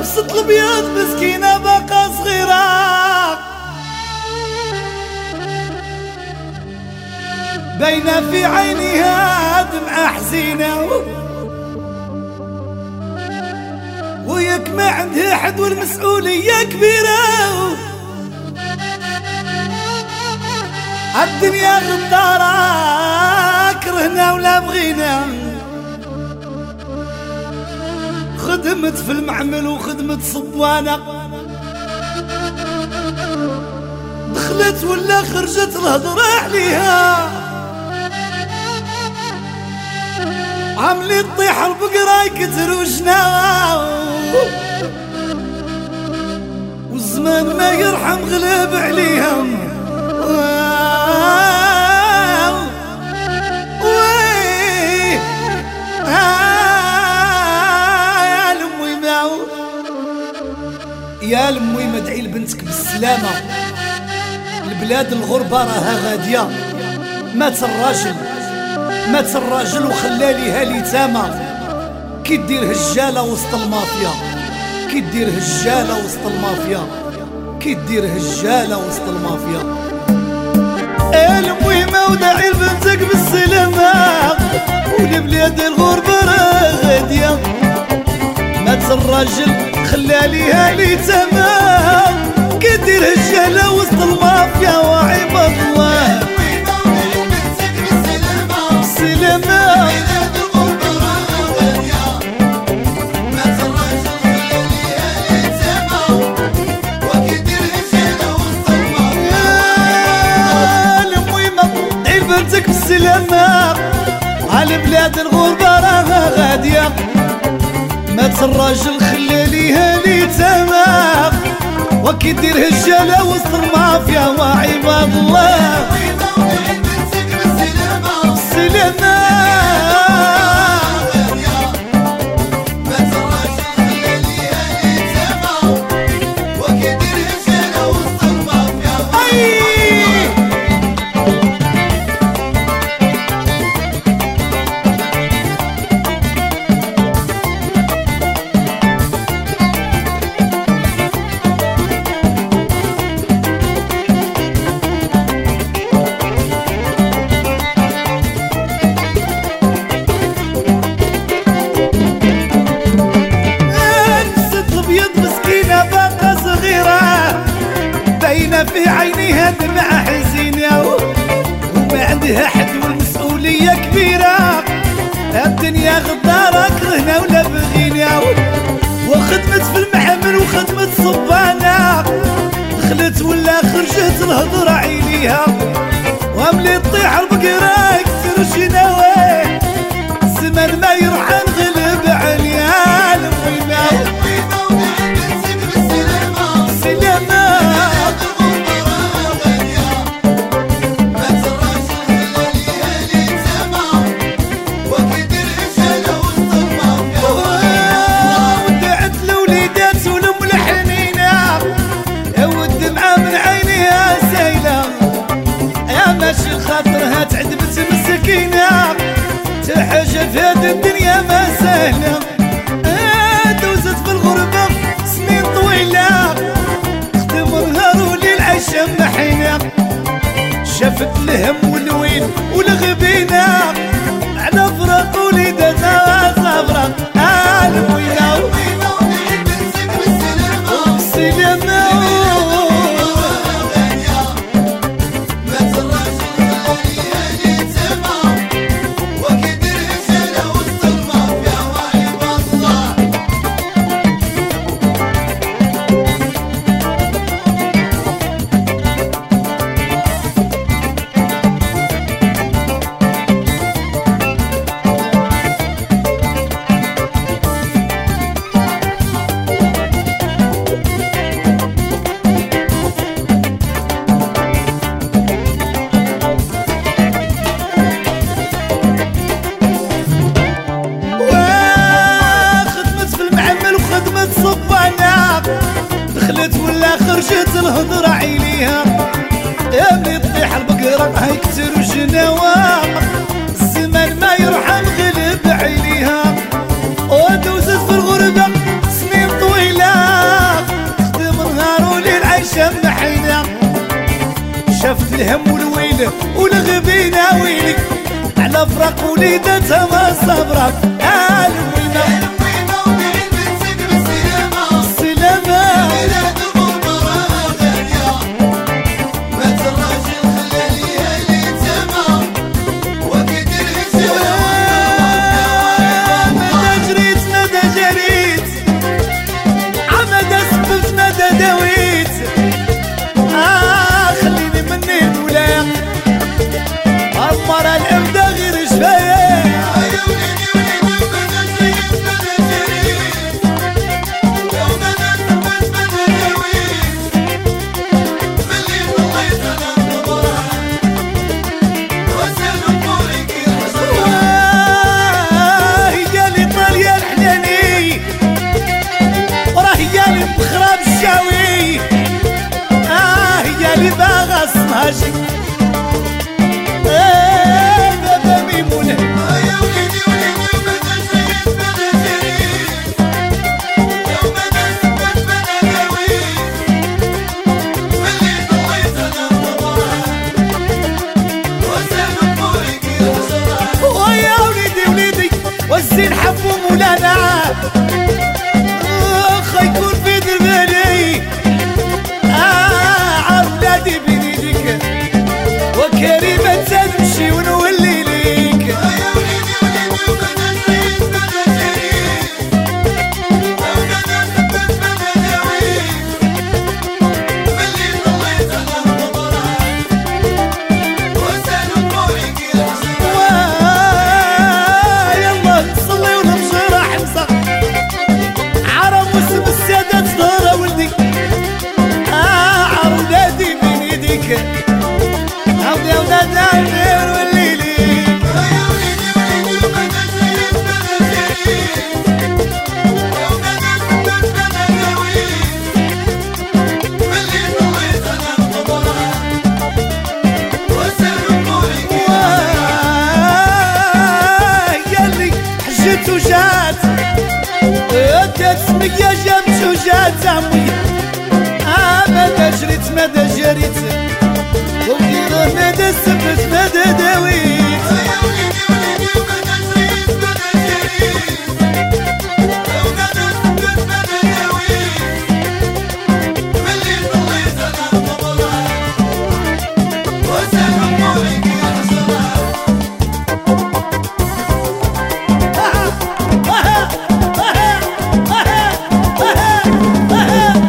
ولبست الابيض مسكينة باقا صغيرة باينة في عينيها دمعة حزينة وياك ما عندها حد والمسؤولية كبيرة الدنيا غدارة كرهنا ولا بغينا خدمت في المعمل وخدمت صبوانة دخلت ولا خرجت الهضرة عليها عملي تطيح البقرة يكتر وجناها والزمان ما يرحم غلب عليها يا لموي مدعي لبنتك بالسلامة البلاد الغربة راها غادية مات الراجل وخلى ليها اليتامى كي دير هجالة وسط المافيا كي دير هجالة وسط المافيا كي دير هجالة وسط المافيا المهمة وداعي لبنتك بالسلامة والبلاد الغربة راها غادية مات الراجل خلى ليها اليتامى كي دير هجالة وسط المافيا وعباد الله بالسلامة بالسلامة على بلاد الغربة راها غادية مات الراجل خلى ليها اليتامى وكي دير هجالة وسط المافيا وعباد الله بالسلامة في عينيها دمعة حزينة وما عندها حد والمسؤولية كبيرة الدنيا غدارة كرهنا ولا بغينا وخدمت في المعمل وخدمت صبانة دخلت ولا خرجت الهضرة عينيها واملي تطيح البقرة يكسر شناوي الزمان ما يرحم غلب عليها الموينة بالسلامة خاطرها تعذبت مسكينة تحاجة في هذه الدنيا ما سهلة دوزت في الغربة سنين طويلة خدم نهار وليل عايشة محينة شافت الهم والويل والغبينة على فراق وليداتها صبرة المويلة بالسلامة شافت الهم والويل والغبينة ويلي على فراق وليدتها ما صبرت الموينة بخراب الشاوي هي اللي باغا الصهاجي بابا ميمونة يا وليدي وليدي بدا جريت بدا جريت يوم بدا جاويت ملي طليت انا الضباب وسام بوريك يا شراب ويا وليدي وليدي والزين حبو مولانا يكون في دبالي عرضاتي بيديك وكريمة تمشي ونولي ليك يا وليدي وليدي وبدا جريت بدا جريت وبدا ثبت بدا جاويت ملي طليت انا الضباب وسالوا بوريك يا شباب يلا نصلي ونمشي راح نسق بالسادة صدارة ولدي عرضاتي بين ايديك عودي عودات عمير واللي ليك يا وليدي وليدي وبدا جريت بدا جريت وبدا ثبت بدا جاويت ملي طليت انا الضباب وسالوا بوريك ياللي حجت وجات يا جمش وجات عمي مدى جريت مدى جريت وكيروح مدى سبت مدى داويت يا وليدي وليدي وبدا جريت بدا جريت ومدى سبت مدى داويت ملي طليت انا الضباب وسالوا بوريك يا شباب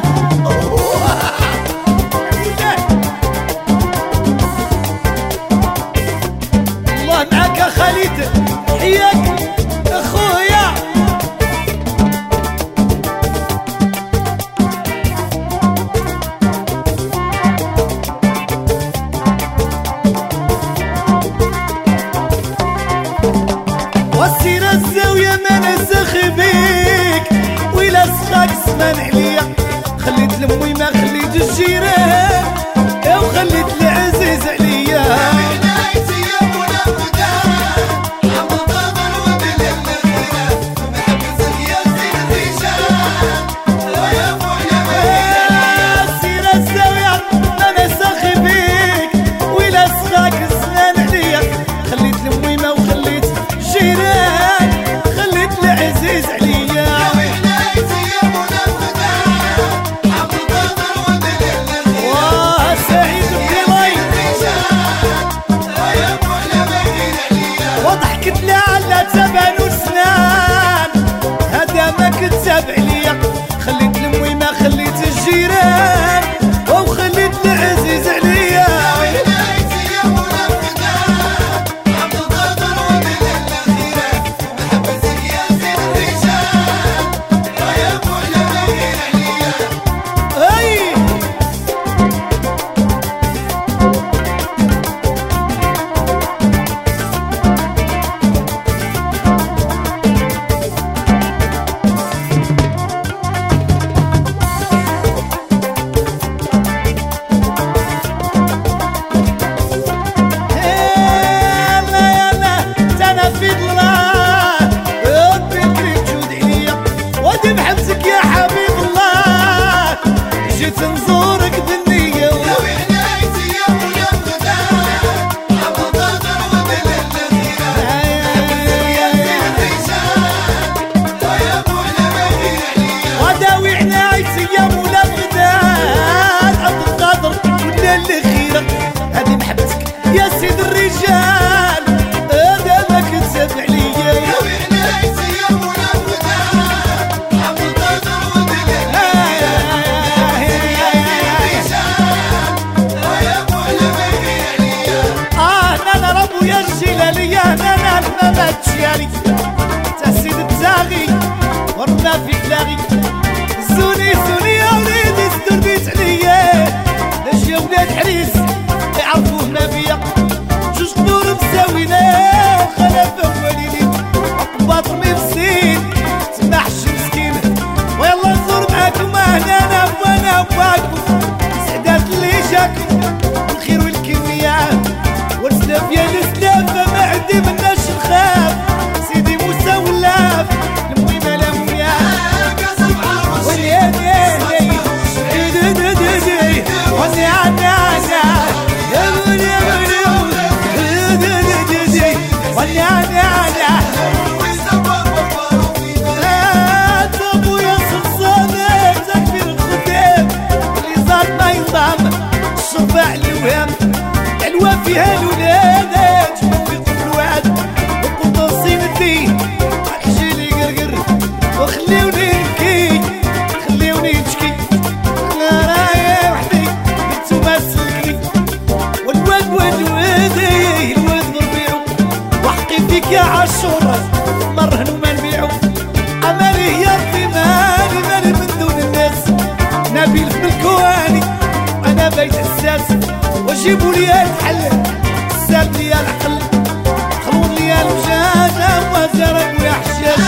العزاز نبيل في الكواني انا بيت حساس وجيبوا لي الحل السال لي العقل خلون لي المجاجة وزرق ويا حشاش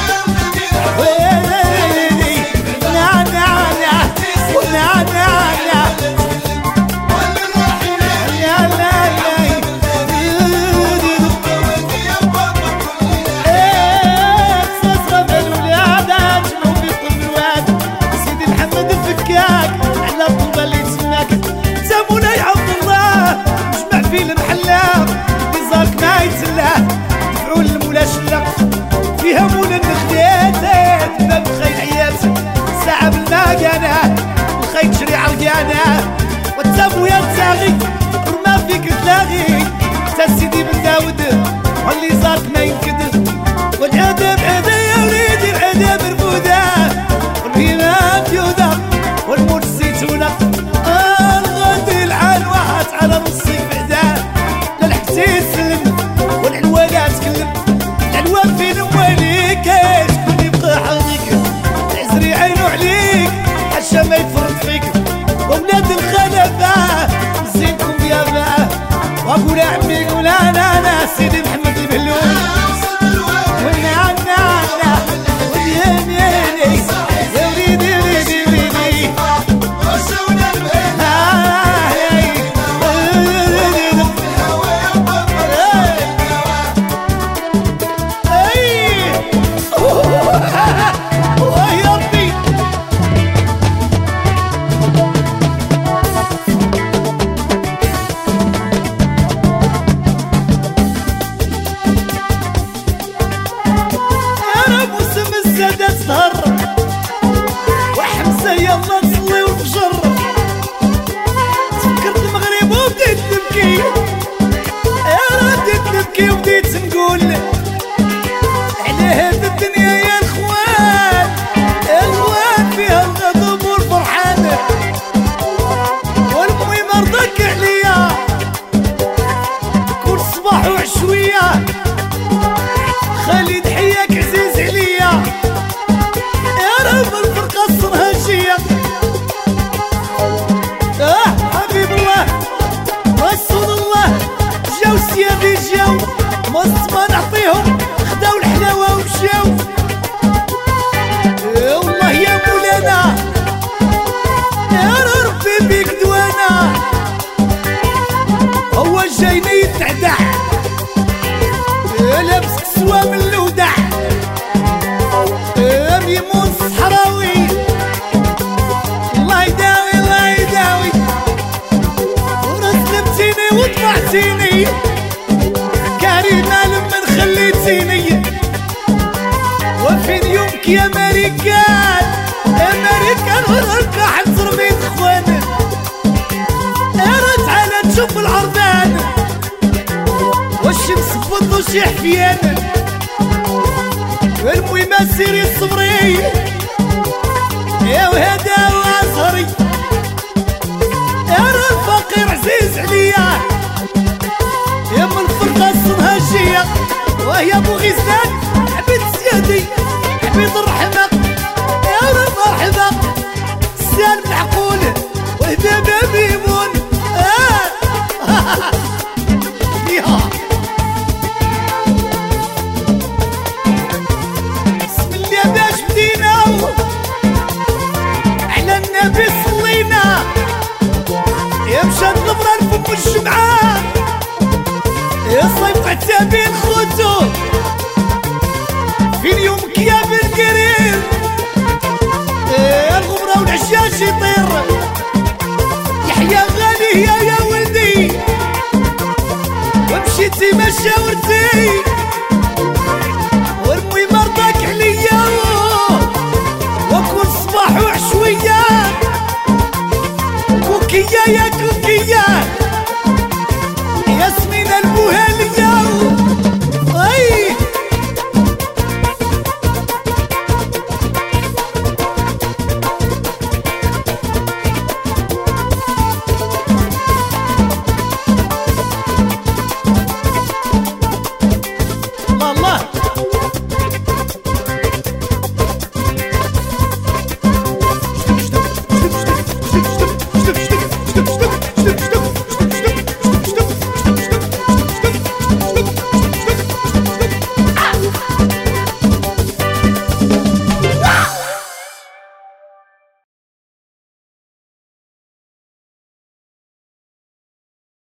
فيها مولا النخدات باب خير عيات ساعة بالماقانة الخير تشري عرقانة وتسابو يا تساغي ورما فيك تلاغي تا سيدي بن داود واللي زارك ما ينكدر والعذاب عذاب يا وليدي العذاب رفودة والبيمة فيودة والمول الزيتونة الغد العلوات على نصي بعدا للحكتي تسلم والعلوة تكلم العلوة فين مواليك شكون يبقى حاضيك العزري عينو عليك حشا ما يفرط فيك وولاد الخلفاء نسيبكم بيابا واقول عمي قول انا سيدي محمد البهلول وحمزة يلا نصلي والفجر تفكرت المغرب وبديت نبكي بديت نبكي وبديت نقول على هاد الدنيا يا الخوان الخوان فيها الغضب والفرحان والمهم رضاك عليا كل صباح وعشوية خلي ضحياك عزيز عليا الفرقة الصنهاجية حبيب الله رسول الله جاو سيادي جاو مص ما نعطيهم خداو الحلاوة ومشاو والله يا مولانا يا ربي بيك دوانا هو جايني يتعدع لابس كسوة من الودع ميمون الصحراوي الله يداوي الله يداوي ورسلمتيني وطلعتيني كريمة لمن خليتيني وفين يومك يا امريكان امريكان ورقة حنصر بيت اخوان تعالى تشوف العربان والشمس فضو شي حفيان المهم سيري الصبري يا وهدا وعصري يا الفقير عزيز عليا يا من الفرقة الصنهاجية وهي ابو غزال عبيد سيادي عبيد الرحمة يا مرحبا السالم العقول وهدا بيمون مشان الغبران فم الجمعة يا صيف عتابين خوتو فين يومك يا بن قريب الغبرة والعشاش يطير يحيى غالي يا ولدي ومشيتي ما شاورتي ورمي مرضاك عليا وكل صباح وعشوية كوكية يا كوكية ياسمين البوهالية اي الله